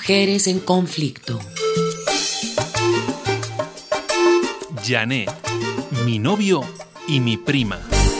Mujeres en conflicto. Janet, mi novio y mi prima.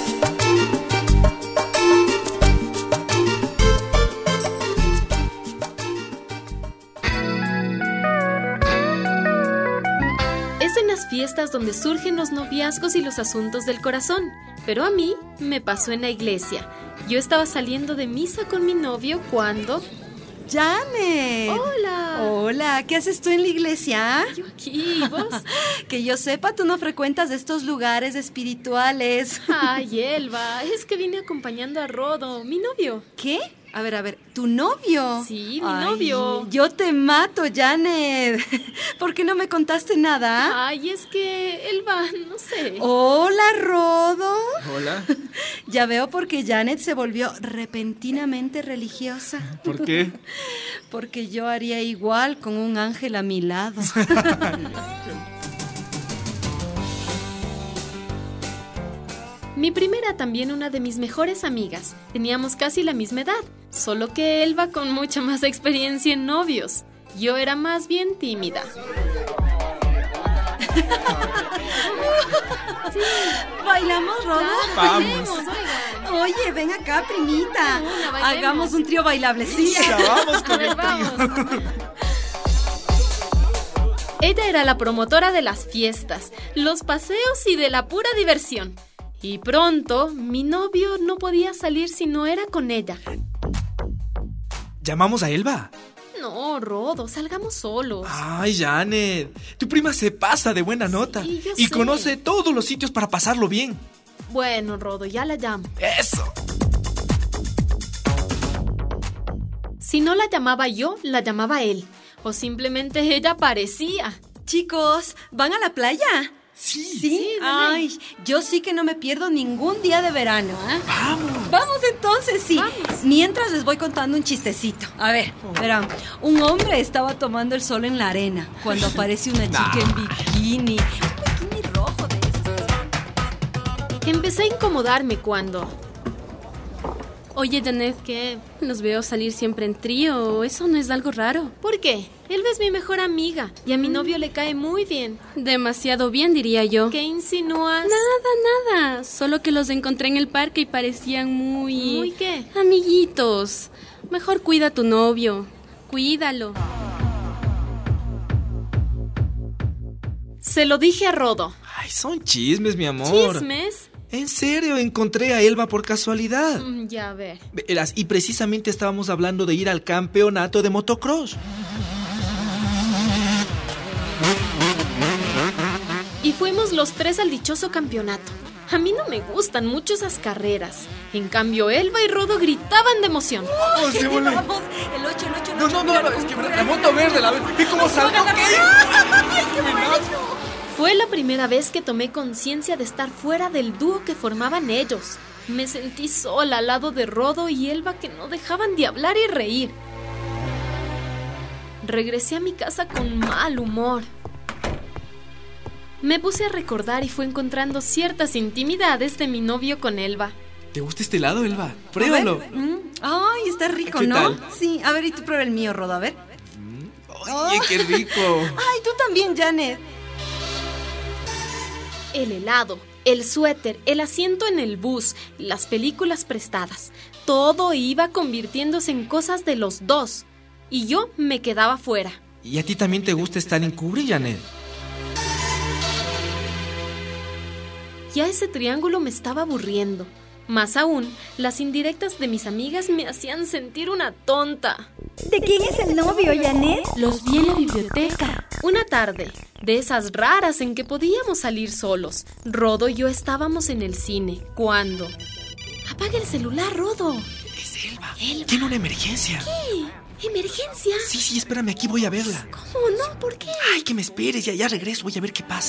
Es en las fiestas donde surgen los noviazgos y los asuntos del corazón. Pero a mí me pasó en la iglesia. Yo estaba saliendo de misa con mi novio cuando... ¡Janet! ¡Hola! Hola, ¿qué haces tú en la iglesia? Yo aquí, ¿y vos? Que yo sepa, tú no frecuentas estos lugares espirituales. Ay, Elba, es que vine acompañando a Rodo, mi novio. ¿Qué? A ver, ¿tu novio? Sí, mi novio. Yo te mato, Janet. ¿Por qué no me contaste nada? Ay, es que Elba, no sé. Hola, Rodo. Hola. Ya veo por qué Janet se volvió repentinamente religiosa. ¿Por qué? Porque yo haría igual con un ángel a mi lado. Mi prima era también una de mis mejores amigas. Teníamos casi la misma edad, solo que Elba con mucha más experiencia en novios. Yo era más bien tímida. Sí. ¿Bailamos, Rodo? Claro, bailemos, oigan. Oye, ven acá, primita. Bailemos. Hagamos un trío bailable. Sí. Ya vamos con el Vamos. trío. Ella era la promotora de las fiestas, los paseos y de la pura diversión. Y pronto, mi novio no podía salir si no era con ella. ¿Llamamos a Elba? No, Rodo, salgamos solos. Ay, Janet, tu prima se pasa de buena nota yo y sé. conoce todos los sitios para pasarlo bien. Bueno, Rodo, ya la llamo. ¡Eso! Si no la llamaba yo, la llamaba él. O simplemente ella aparecía. Chicos, ¿van a la playa? Sí. Ay, yo sí que no me pierdo ningún día de verano, ¿eh? Vamos. Vamos entonces, sí. Vamos. Mientras les voy contando un chistecito. A ver, verán. Un hombre estaba tomando el sol en la arena cuando aparece una chica en bikini. Un bikini rojo de esos. Empecé a incomodarme cuando... Oye, Janet, ¿Qué? los veo salir siempre en trío. ¿Eso no es algo raro? ¿Por qué? Elba es mi mejor amiga y a mi novio le cae muy bien. Demasiado bien, diría yo. ¿Qué insinúas? Nada. Solo que los encontré en el parque y parecían muy... ¿Muy qué? amiguitos. Mejor cuida a tu novio. Cuídalo. Se lo dije a Rodo. Ay, son chismes, mi amor. ¿Chismes? En serio, encontré a Elba por casualidad. Ya ver. Verás, y precisamente estábamos hablando de ir al campeonato de motocross. Y fuimos los tres al dichoso campeonato. A mí no me gustan mucho esas carreras. En cambio, Elba y Rodo gritaban de emoción. ¡Oh, se voló! Vamos, el 8, el 8, el 8. No, es que la moto verde, ve cómo saltó. Fue la primera vez que tomé conciencia de estar fuera del dúo que formaban ellos. Me sentí sola al lado de Rodo y Elba que no dejaban de hablar y reír. Regresé a mi casa con mal humor. Me puse a recordar y fue encontrando ciertas intimidades de mi novio con Elba. ¿Te gusta este helado, Elba? Pruébalo. Ay, está rico, ¿Qué ¿no? tal? Sí, a ver, y tú prueba el mío, Rodo, a ver. Oye, qué rico. Ay, tú también, Janet. El helado, el suéter, el asiento en el bus, las películas prestadas. Todo iba convirtiéndose en cosas de los dos. Y yo me quedaba fuera. ¿Y a ti también te gusta estar en cubre, Janet? Ya ese triángulo me estaba aburriendo. Más aún, las indirectas de mis amigas me hacían sentir una tonta. ¿De quién es el novio, Janet? Los vi en la biblioteca. Una tarde, de esas raras en que podíamos salir solos. Rodo y yo estábamos en el cine. ¿Cuándo? Apaga el celular, Rodo. Es Elba. Elba. Tiene una emergencia. ¿Qué? ¿Emergencia? Sí, espérame, aquí voy a verla. ¿Cómo no? ¿Por qué? Ay, que me esperes, ya regreso, voy a ver qué pasa.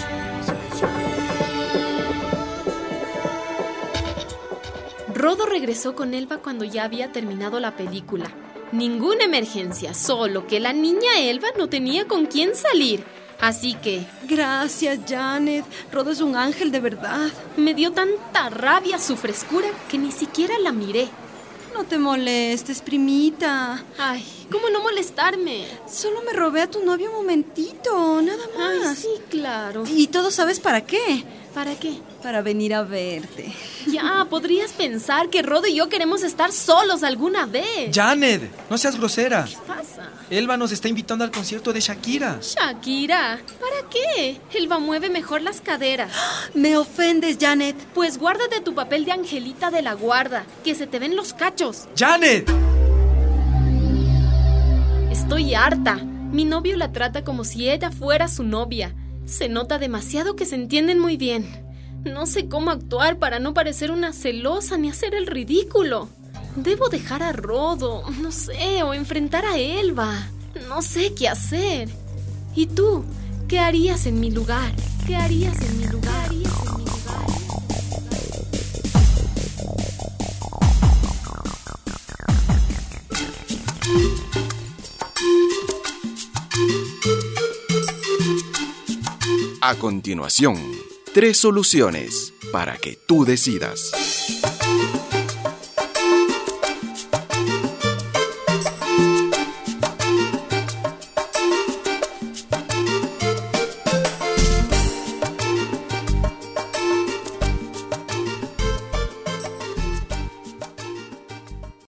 Rodo regresó con Elba cuando ya había terminado la película. Ninguna emergencia, solo que la niña Elba no tenía con quién salir. Así que Gracias, Janet. Rodo es un ángel de verdad. me dio tanta rabia su frescura que ni siquiera la miré. No te molestes, primita. Ay, ¿cómo no molestarme? Solo me robé a tu novio un momentito, nada más. Ay, sí, claro. ¿Y todo sabes para qué? ¿Para qué? Para venir a verte. Ya, podrías pensar que Rodo y yo queremos estar solos alguna vez. Janet, no seas grosera. ¿Qué pasa? Elba nos está invitando al concierto de Shakira. Shakira, ¿para qué? Elba mueve mejor las caderas. Me ofendes, Janet. Pues guárdate tu papel de Angelita de la Guarda, que se te ven los cachos. ¡Janet! Estoy harta. Mi novio la trata como si ella fuera su novia. Se nota demasiado que se entienden muy bien. No sé cómo actuar para no parecer una celosa ni hacer el ridículo. Debo dejar a Rodo, no sé, o enfrentar a Elba. No sé qué hacer. ¿Y tú? ¿Qué harías en mi lugar? ¿Qué harías en mi lugar? A continuación, 3 soluciones para que tú decidas.